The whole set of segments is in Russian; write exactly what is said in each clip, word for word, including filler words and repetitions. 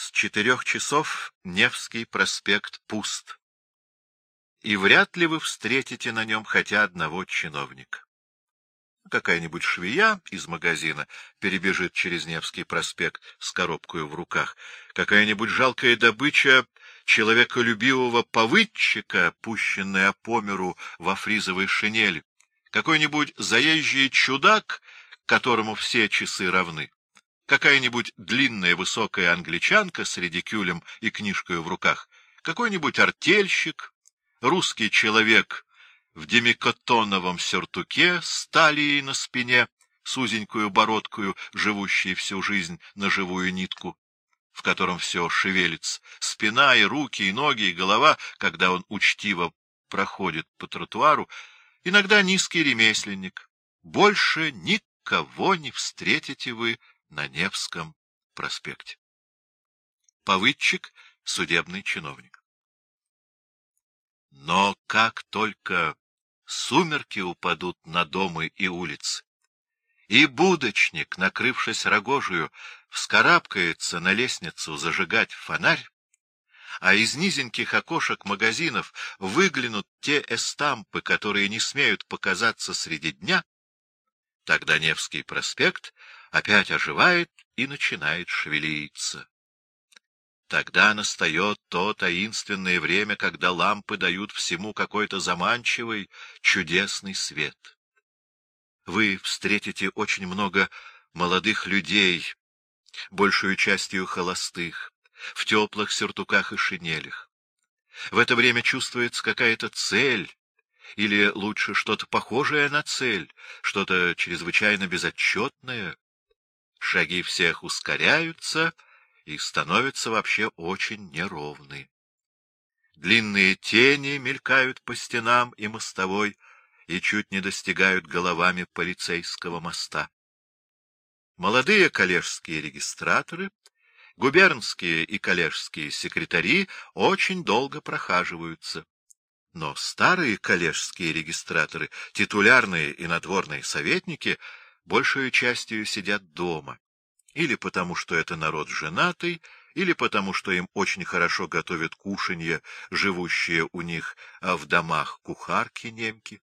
С четырех часов Невский проспект пуст, и вряд ли вы встретите на нем хотя одного чиновника. Какая-нибудь швея из магазина перебежит через Невский проспект с коробкою в руках, какая-нибудь жалкая добыча человеколюбивого повыдчика, пущенная по миру во фризовой шинели, какой-нибудь заезжий чудак, которому все часы равны, какая-нибудь длинная высокая англичанка с редикюлем и книжкой в руках, какой-нибудь артельщик, русский человек в демикотоновом сюртуке с талией на спине, с узенькую бородкою, живущий всю жизнь на живую нитку, в котором все шевелится, спина и руки, и ноги, и голова, когда он учтиво проходит по тротуару, иногда низкий ремесленник. Больше никого не встретите вы на Невском проспекте. Повыдчик — судебный чиновник. Но как только сумерки упадут на дома и улицы, и будочник, накрывшись рогожию, вскарабкается на лестницу зажигать фонарь, а из низеньких окошек магазинов выглянут те эстампы, которые не смеют показаться среди дня, тогда Невский проспект опять оживает и начинает шевелиться. Тогда настает то таинственное время, когда лампы дают всему какой-то заманчивый, чудесный свет. Вы встретите очень много молодых людей, большую частью холостых, в теплых сюртуках и шинелях. В это время чувствуется какая-то цель, или лучше что-то похожее на цель, что-то чрезвычайно безотчетное. Шаги всех ускоряются и становятся вообще очень неровны. Длинные тени мелькают по стенам и мостовой и чуть не достигают головами полицейского моста. Молодые коллежские регистраторы, губернские и коллежские секретари очень долго прохаживаются. Но старые коллежские регистраторы, титулярные и надворные советники, большей частью сидят дома. Или потому, что это народ женатый, или потому, что им очень хорошо готовят кушанье, живущие у них в домах кухарки-немки.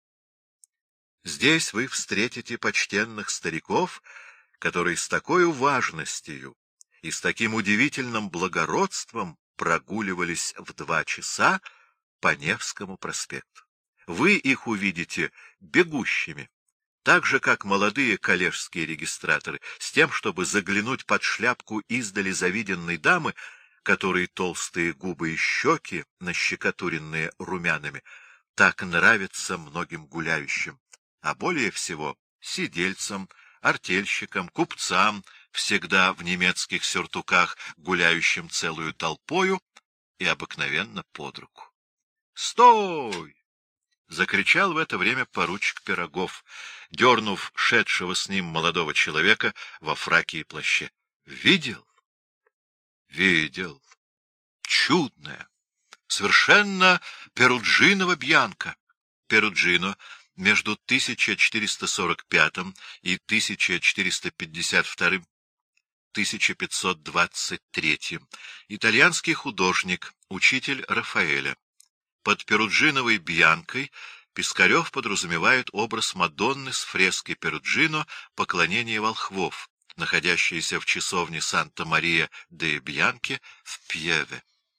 Здесь вы встретите почтенных стариков, которые с такой важностью и с таким удивительным благородством прогуливались в два часа по Невскому проспекту. Вы их увидите бегущими, так же, как молодые коллежские регистраторы, с тем, чтобы заглянуть под шляпку издали завиденной дамы, которой толстые губы и щеки, нащекотуренные румянами, так нравятся многим гуляющим, а более всего сидельцам, артельщикам, купцам, всегда в немецких сюртуках, гуляющим целую толпою и обыкновенно под руку. «Стой!» — закричал в это время поручик Пирогов, дернув шедшего с ним молодого человека во фраке и плаще. — Видел? — Видел. Чудная, совершенно Перуджинова Бьянка. Перуджино между тысяча четыреста сорок пятым и тысяча четыреста пятьдесят вторым — тысяча пятьсот двадцать третьим. Итальянский художник, учитель Рафаэля. Под Перуджиновой Бьянкой Пискарев подразумевает образ Мадонны с фрески Перуджино «Поклонение волхвов», находящейся в часовне Санта-Мария де Бьянке в Пьеве.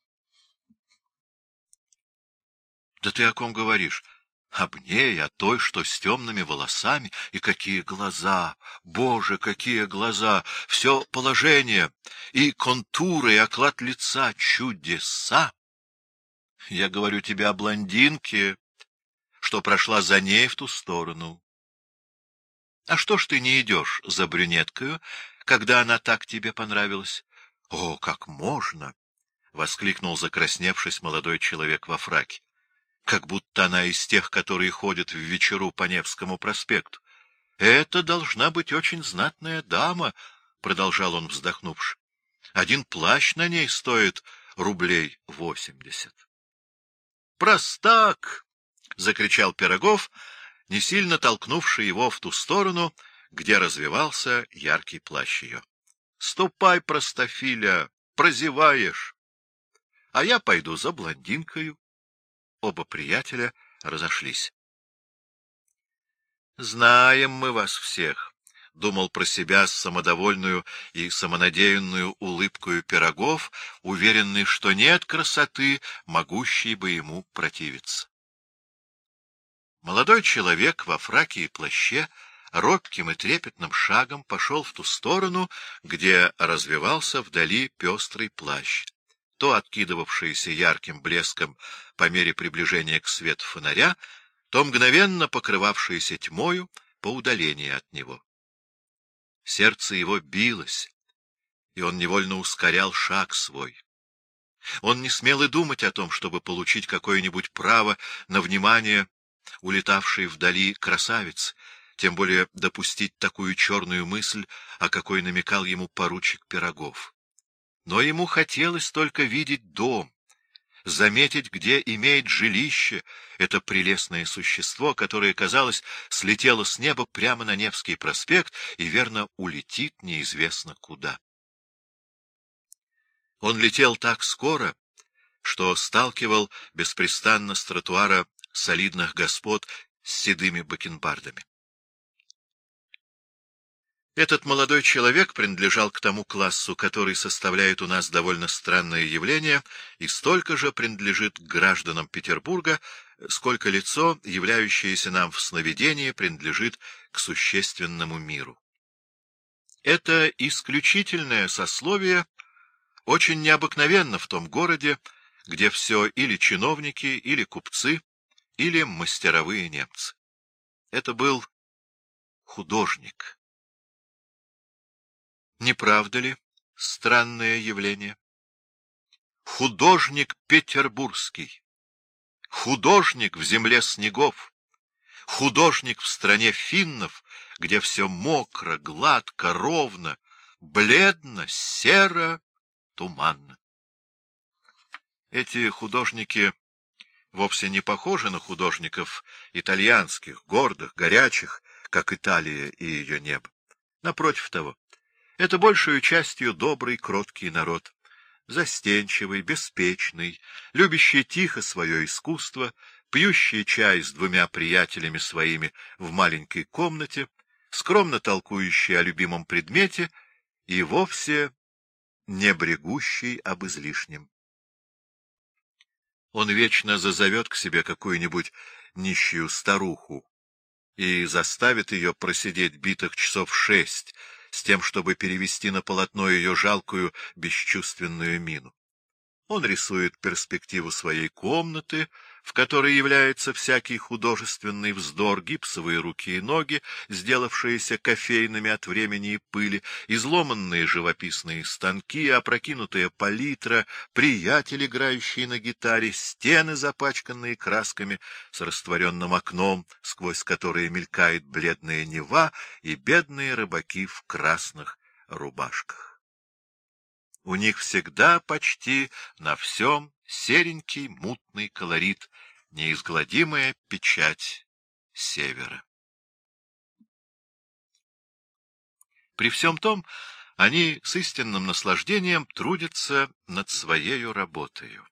— Да ты о ком говоришь? — Об ней, о той, что с темными волосами. И какие глаза! Боже, какие глаза! Все положение, и контуры, и оклад лица — чудеса! Я говорю тебе о блондинке, что прошла за ней в ту сторону. А что ж ты не идешь за брюнеткою, когда она так тебе понравилась? — О, как можно! — воскликнул, закрасневшись, молодой человек во фраке. — Как будто она из тех, которые ходят в вечеру по Невскому проспекту. — Это должна быть очень знатная дама, — продолжал он, вздохнувши. — Один плащ на ней стоит рублей восемьдесят. «Простак!» — закричал Пирогов, не сильно толкнувший его в ту сторону, где развивался яркий плащ ее. — Ступай, простофиля, прозеваешь. А я пойду за блондинкою. Оба приятеля разошлись. Знаем мы вас всех, — думал про себя с самодовольную и самонадеянную улыбкою Пирогов, уверенный, что нет красоты, могущей бы ему противиться. Молодой человек во фраке и плаще робким и трепетным шагом пошел в ту сторону, где развевался вдали пестрый плащ, то откидывавшийся ярким блеском по мере приближения к свету фонаря, то мгновенно покрывавшийся тьмою по удалении от него. Сердце его билось, и он невольно ускорял шаг свой. Он не смел и думать о том, чтобы получить какое-нибудь право на внимание улетавшей вдали красавицы, тем более допустить такую черную мысль, о какой намекал ему поручик Пирогов. Но ему хотелось только видеть дом, заметить, где имеет жилище это прелестное существо, которое, казалось, слетело с неба прямо на Невский проспект и, верно, улетит неизвестно куда. Он летел так скоро, что сталкивал беспрестанно с тротуара солидных господ с седыми бакенбардами. Этот молодой человек принадлежал к тому классу, который составляет у нас довольно странное явление, и столько же принадлежит к гражданам Петербурга, сколько лицо, являющееся нам в сновидении, принадлежит к существенному миру. Это исключительное сословие очень необыкновенно в том городе, где все или чиновники, или купцы, или мастеровые немцы. Это был художник. Не правда ли странное явление? Художник петербургский, художник в земле снегов, художник в стране финнов, где все мокро, гладко, ровно, бледно, серо, туманно. Эти художники вовсе не похожи на художников итальянских, гордых, горячих, как Италия и ее небо. Напротив того, это большую частью добрый, кроткий народ, застенчивый, беспечный, любящий тихо свое искусство, пьющий чай с двумя приятелями своими в маленькой комнате, скромно толкующий о любимом предмете и вовсе не брегущий об излишнем. Он вечно зазовет к себе какую-нибудь нищую старуху и заставит ее просидеть битых часов шесть, с тем, чтобы перевести на полотно ее жалкую, бесчувственную мину. Он рисует перспективу своей комнаты, в которой является всякий художественный вздор, гипсовые руки и ноги, сделавшиеся кофейными от времени и пыли, изломанные живописные станки, опрокинутая палитра, приятель, играющий на гитаре, стены, запачканные красками, с растворенным окном, сквозь которое мелькает бледная Нева, и бедные рыбаки в красных рубашках. У них всегда почти на всем серенький мутный колорит, неизгладимая печать севера. При всем том, они с истинным наслаждением трудятся над своею работою.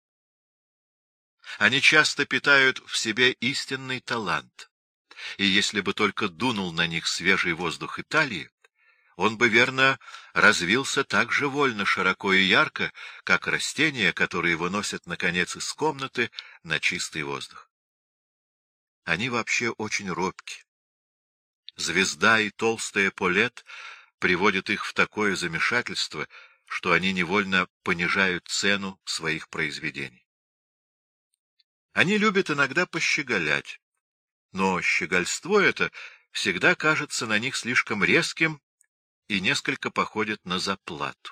Они часто питают в себе истинный талант, и если бы только дунул на них свежий воздух Италии, он бы, верно, развился так же вольно, широко и ярко, как растения, которые выносят, наконец, из комнаты на чистый воздух. Они вообще очень робки. Звезда и толстая Полет приводят их в такое замешательство, что они невольно понижают цену своих произведений. Они любят иногда пощеголять, но щегольство это всегда кажется на них слишком резким и несколько походит на заплату.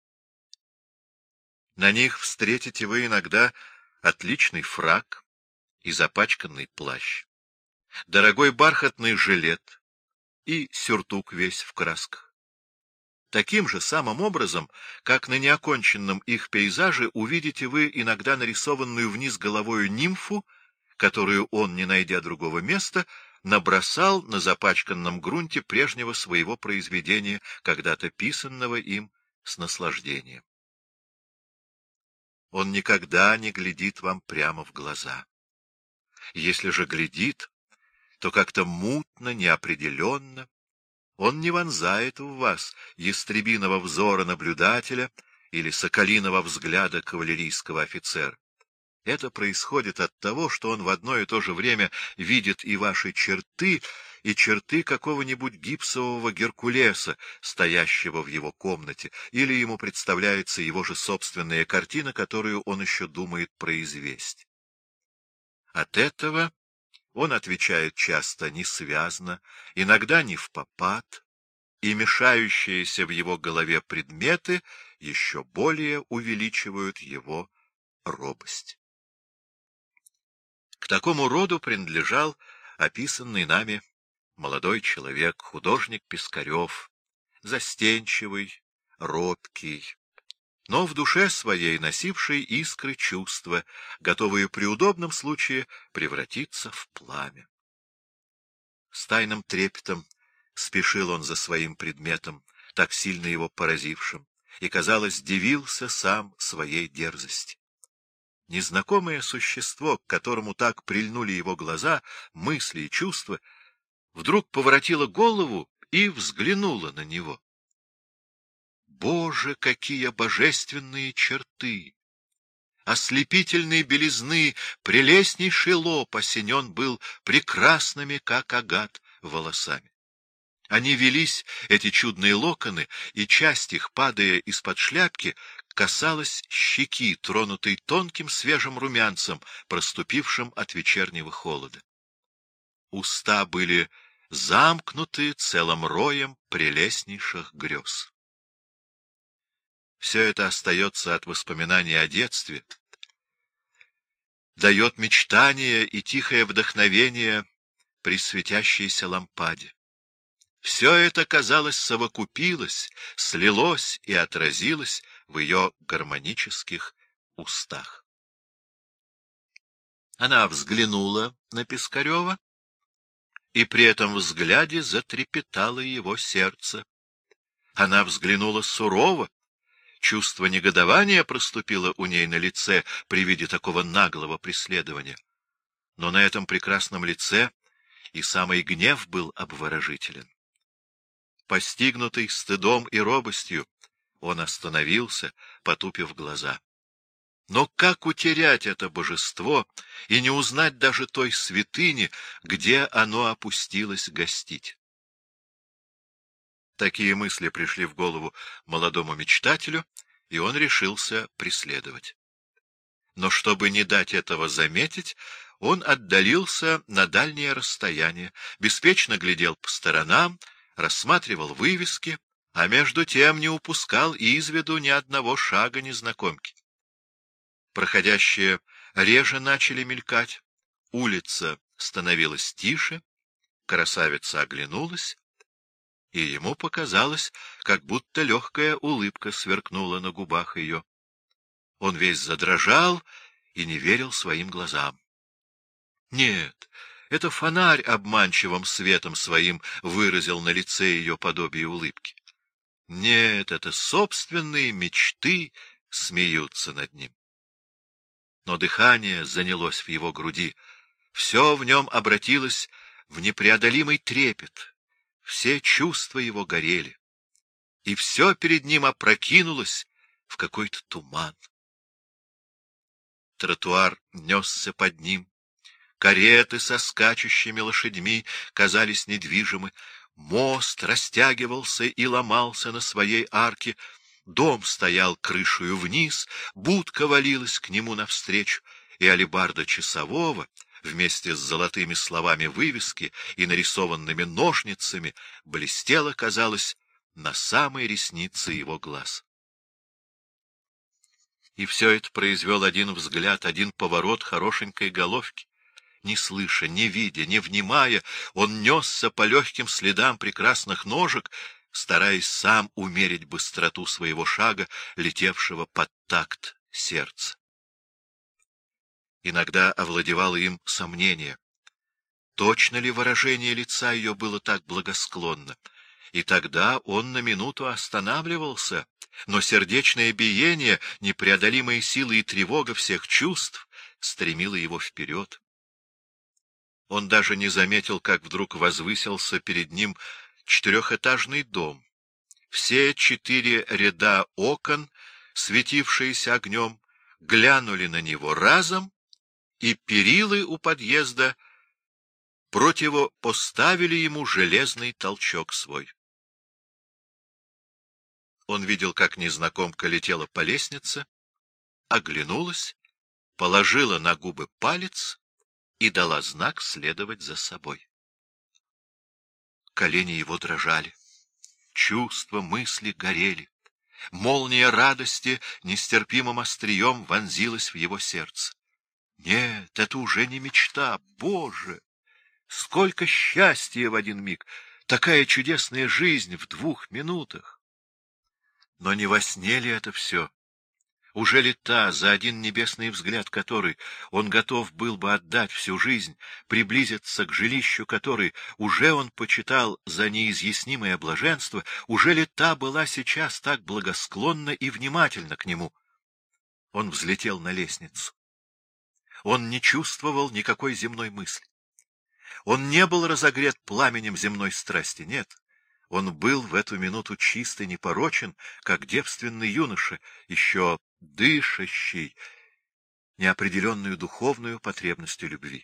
На них встретите вы иногда отличный фрак и запачканный плащ, дорогой бархатный жилет и сюртук весь в красках. Таким же самым образом, как на неоконченном их пейзаже, увидите вы иногда нарисованную вниз головою нимфу, которую он, не найдя другого места, набросал на запачканном грунте прежнего своего произведения, когда-то писанного им с наслаждением. Он никогда не глядит вам прямо в глаза. Если же глядит, то как-то мутно, неопределенно. Он не вонзает в вас ястребиного взора наблюдателя или соколиного взгляда кавалерийского офицера. Это происходит от того, что он в одно и то же время видит и ваши черты, и черты какого-нибудь гипсового Геркулеса, стоящего в его комнате, или ему представляется его же собственная картина, которую он еще думает произвести. От этого он отвечает часто несвязно, иногда невпопад, и мешающиеся в его голове предметы еще более увеличивают его робость. К такому роду принадлежал описанный нами молодой человек, художник Пискарев, застенчивый, робкий, но в душе своей носивший искры чувства, готовые при удобном случае превратиться в пламя. С тайным трепетом спешил он за своим предметом, так сильно его поразившим, и, казалось, дивился сам своей дерзости. Незнакомое существо, к которому так прильнули его глаза, мысли и чувства, вдруг поворотило голову и взглянуло на него. Боже, какие божественные черты! Ослепительной белизны прелестнейший лоб осенен был прекрасными, как агат, волосами. Они велись, эти чудные локоны, и часть их, падая из-под шляпки, касалась щеки, тронутой тонким свежим румянцем, проступившим от вечернего холода. Уста были замкнуты целым роем прелестнейших грез. Все это остается от воспоминаний о детстве, дает мечтание и тихое вдохновение при светящейся лампаде. Все это, казалось, совокупилось, слилось и отразилось в ее гармонических устах. Она взглянула на Пискарева, и при этом взгляде затрепетало его сердце. Она взглянула сурово, чувство негодования проступило у ней на лице при виде такого наглого преследования. Но на этом прекрасном лице и самый гнев был обворожителен. Постигнутый стыдом и робостью, он остановился, потупив глаза. Но как утерять это божество и не узнать даже той святыни, где оно опустилось гостить? Такие мысли пришли в голову молодому мечтателю, и он решился преследовать. Но чтобы не дать этого заметить, он отдалился на дальнее расстояние, беспечно глядел по сторонам, рассматривал вывески, а между тем не упускал из виду ни одного шага незнакомки. Проходящие реже начали мелькать, улица становилась тише, красавица оглянулась, и ему показалось, как будто легкая улыбка сверкнула на губах ее. Он весь задрожал и не верил своим глазам. Нет, это фонарь обманчивым светом своим выразил на лице ее подобие улыбки. Нет, это собственные мечты смеются над ним. Но дыхание занялось в его груди, все в нем обратилось в непреодолимый трепет, все чувства его горели, и все перед ним опрокинулось в какой-то туман. Тротуар несся под ним, кареты со скачущими лошадьми казались недвижимы, мост растягивался и ломался на своей арке, дом стоял крышею вниз, будка валилась к нему навстречу, и алебарда часового вместе с золотыми словами вывески и нарисованными ножницами блестела, казалось, на самой реснице его глаз. И все это произвел один взгляд, один поворот хорошенькой головки. Не слыша, не видя, не внимая, он несся по легким следам прекрасных ножек, стараясь сам умерить быстроту своего шага, летевшего под такт сердца. Иногда овладевало им сомнение. Точно ли выражение лица ее было так благосклонно? И тогда он на минуту останавливался но сердечное биение, непреодолимые силы и тревога всех чувств стремило его вперед. Он даже не заметил, как вдруг возвысился перед ним четырехэтажный дом. Все четыре ряда окон, светившиеся огнем, глянули на него разом, и перилы у подъезда противопоставили ему железный толчок свой. Он видел, как незнакомка летела по лестнице, оглянулась, положила на губы палец и дала знак следовать за собой. Колени его дрожали, чувства, мысли горели. Молния радости нестерпимым острием вонзилась в его сердце. Нет, это уже не мечта, Боже! Сколько счастья в один миг! Такая чудесная жизнь в двух минутах! Но не во сне ли это все? Уже ли та, за один небесный взгляд которой он готов был бы отдать всю жизнь, приблизиться к жилищу которой уже он почитал за неизъяснимое блаженство, уже ли та была сейчас так благосклонна и внимательна к нему? Он взлетел на лестницу. Он не чувствовал никакой земной мысли. Он не был разогрет пламенем земной страсти, нет. Он был в эту минуту чист и непорочен, как девственный юноша, еще дышащий неопределенную духовную потребностью любви.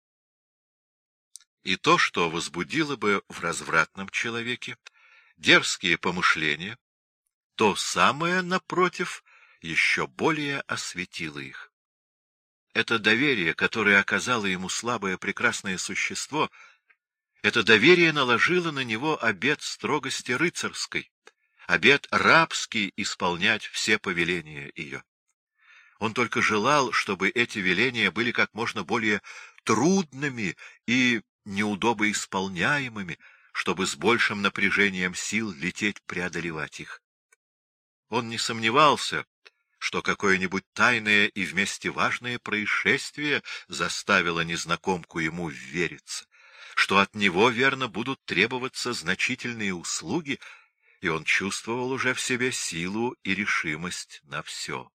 И то, что возбудило бы в развратном человеке дерзкие помышления, то самое, напротив, еще более осветило их. Это доверие, которое оказало ему слабое прекрасное существо, это доверие наложило на него обет строгости рыцарской, обет рабский исполнять все повеления ее. Он только желал, чтобы эти веления были как можно более трудными и неудобоисполняемыми, чтобы с большим напряжением сил лететь преодолевать их. Он не сомневался, что какое-нибудь тайное и вместе важное происшествие заставило незнакомку ему ввериться, что от него, верно, будут требоваться значительные услуги, и он чувствовал уже в себе силу и решимость на все.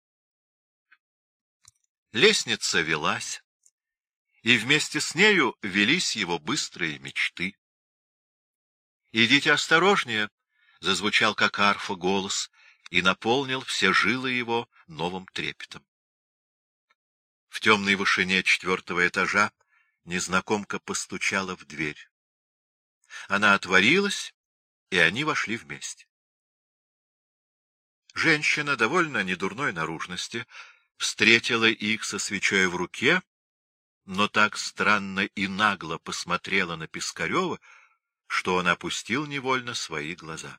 Лестница велась, и вместе с нею велись его быстрые мечты. «Идите осторожнее!» — зазвучал как арфа голос и наполнил все жилы его новым трепетом. В темной вышине четвертого этажа незнакомка постучала в дверь. Она отворилась, и они вошли вместе. Женщина, довольно недурной наружности, встретила их со свечой в руке, но так странно и нагло посмотрела на Пискарева, что он опустил невольно свои глаза.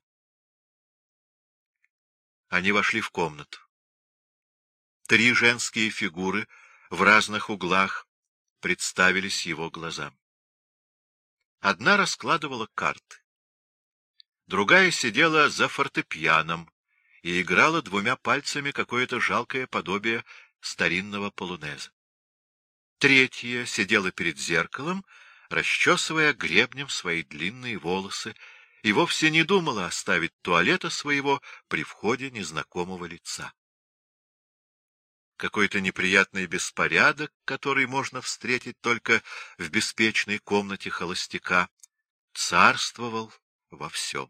Они вошли в комнату. Три женские фигуры в разных углах представились его глазам. Одна раскладывала карты, другая сидела за фортепианом и играла двумя пальцами какое-то жалкое подобие старинного полонеза. Третья сидела перед зеркалом, расчесывая гребнем свои длинные волосы, и вовсе не думала оставить туалета своего при входе незнакомого лица. Какой-то неприятный беспорядок, который можно встретить только в беспечной комнате холостяка, царствовал во всем.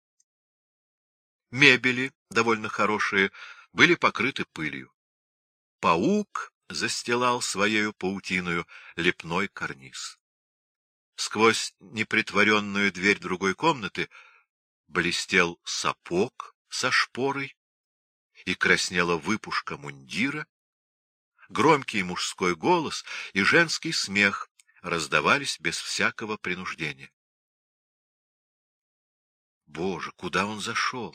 Мебели, довольно хорошие, были покрыты пылью. Паук застилал своею паутиною лепной карниз. Сквозь непритворенную дверь другой комнаты блестел сапог со шпорой, и краснела выпушка мундира. Громкий мужской голос и женский смех раздавались без всякого принуждения. Боже, куда он зашел?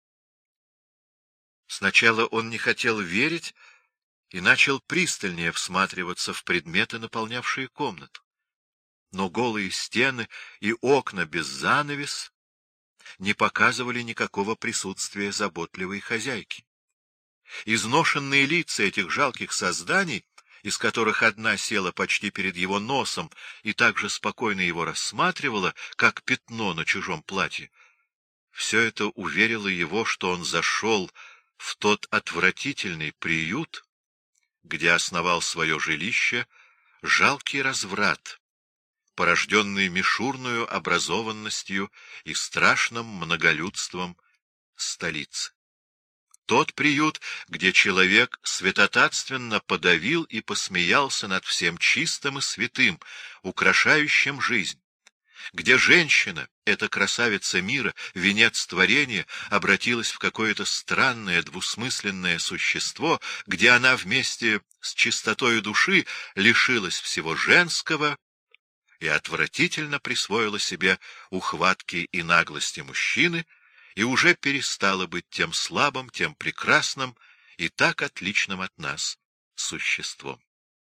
Сначала он не хотел верить и начал пристальнее всматриваться в предметы, наполнявшие комнату. Но голые стены и окна без занавес не показывали никакого присутствия заботливой хозяйки. Изношенные лица этих жалких созданий, из которых одна села почти перед его носом и так же спокойно его рассматривала, как пятно на чужом платье, все это уверило его, что он зашел в тот отвратительный приют, где основал свое жилище жалкий разврат, порожденный мишурную образованностью и страшным многолюдством столицы. Тот приют, где человек святотатственно подавил и посмеялся над всем чистым и святым, украшающим жизнь, где женщина, эта красавица мира, венец творения, обратилась в какое-то странное двусмысленное существо, где она вместе с чистотою души лишилась всего женского и отвратительно присвоила себе ухватки и наглости мужчины, и уже перестала быть тем слабым, тем прекрасным и так отличным от нас существом.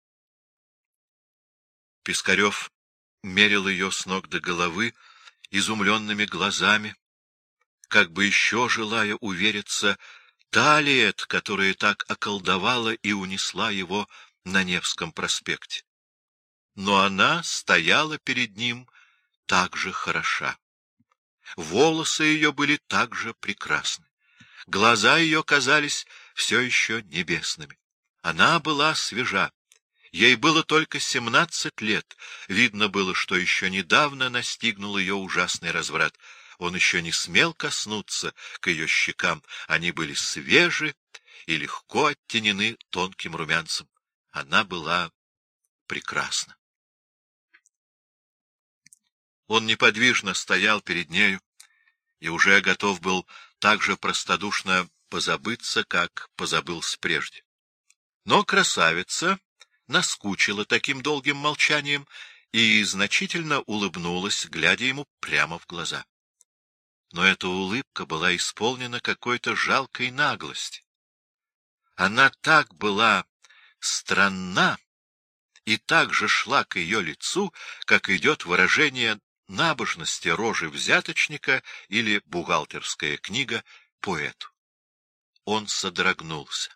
Пискарев мерил ее с ног до головы изумленными глазами, как бы еще желая увериться, та ли это, которая так околдовала и унесла его на Невском проспекте. Но она стояла перед ним так же хороша. Волосы ее были так же прекрасны. Глаза ее казались все еще небесными. Она была свежа. Ей было только семнадцать лет. Видно было, что еще недавно настигнул ее ужасный разврат. Он еще не смел коснуться к ее щекам. Они были свежи и легко оттенены тонким румянцем. Она была прекрасна. Он неподвижно стоял перед нею и уже готов был так же простодушно позабыться, как позабылся прежде. Но красавица наскучила таким долгим молчанием и значительно улыбнулась, глядя ему прямо в глаза. Но эта улыбка была исполнена какой-то жалкой наглости. Она так была странна и так же шла к ее лицу, как идет выражение набожности рожи взяточника или бухгалтерская книга поэту. Он содрогнулся.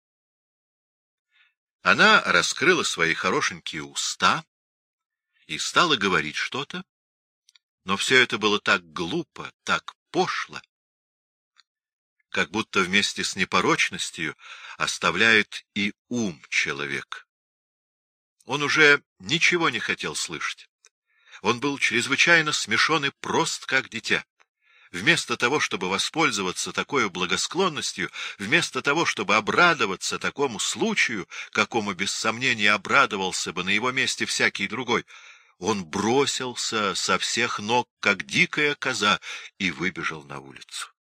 Она раскрыла свои хорошенькие уста и стала говорить что-то, но все это было так глупо, так пошло, как будто вместе с непорочностью оставляет и ум человек. Он уже ничего не хотел слышать. Он был чрезвычайно смешон и прост, как дитя. Вместо того, чтобы воспользоваться такой благосклонностью, вместо того, чтобы обрадоваться такому случаю, какому без сомнения обрадовался бы на его месте всякий другой, он бросился со всех ног, как дикая коза, и выбежал на улицу.